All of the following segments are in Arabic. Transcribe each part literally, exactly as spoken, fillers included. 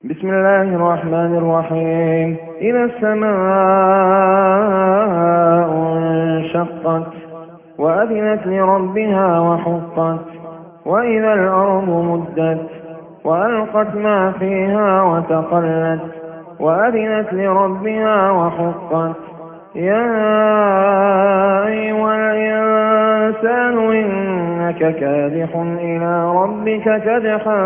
بسم الله الرحمن الرحيم. إذا السماء انشقت وأذنت لربها وحقت وإذا الأرض مدت وألقت ما فيها وتقلت وأذنت لربها وحقت يا أيها الإنسان إنك كادح إلى ربك كدحا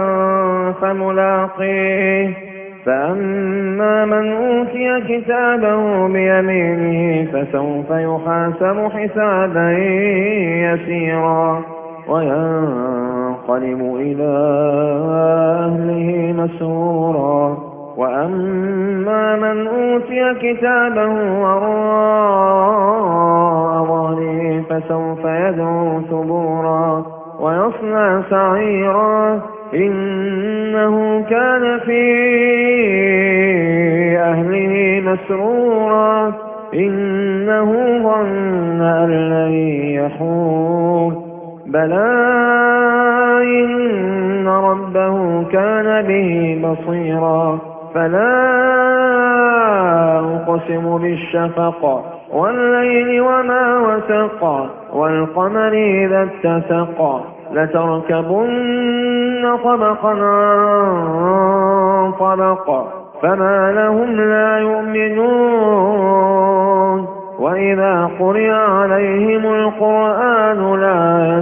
فملاقيه فأما من أوتي كتابه بيمينه فسوف يحاسب حسابا يسيرا وينقلب إلى أهله مسرورا وأما من أوتي كتابه وراء ظهره فسوف يدعو ثبورا ويصلى سعيرا إنه كان في أهله مسرورا إنه ظن أن لن يحور بلى إن ربه كان به بصيرا فلا أقسم بالشفق والليل وما وسق والقمر إذا اتسق لتركبن طبقا عن طبق فما لهم لا يؤمنون وإذا قرئ عليهم القرآن لا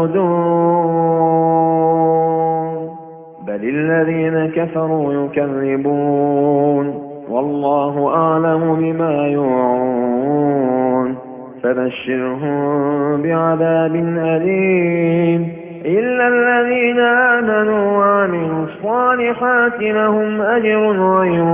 يسجدون بل الذين كفروا يكذبون والله أعلم بما يوعون فبشرهم بعذاب أليم إلا الذين آمنوا وعملوا الصالحات لهم أجر غير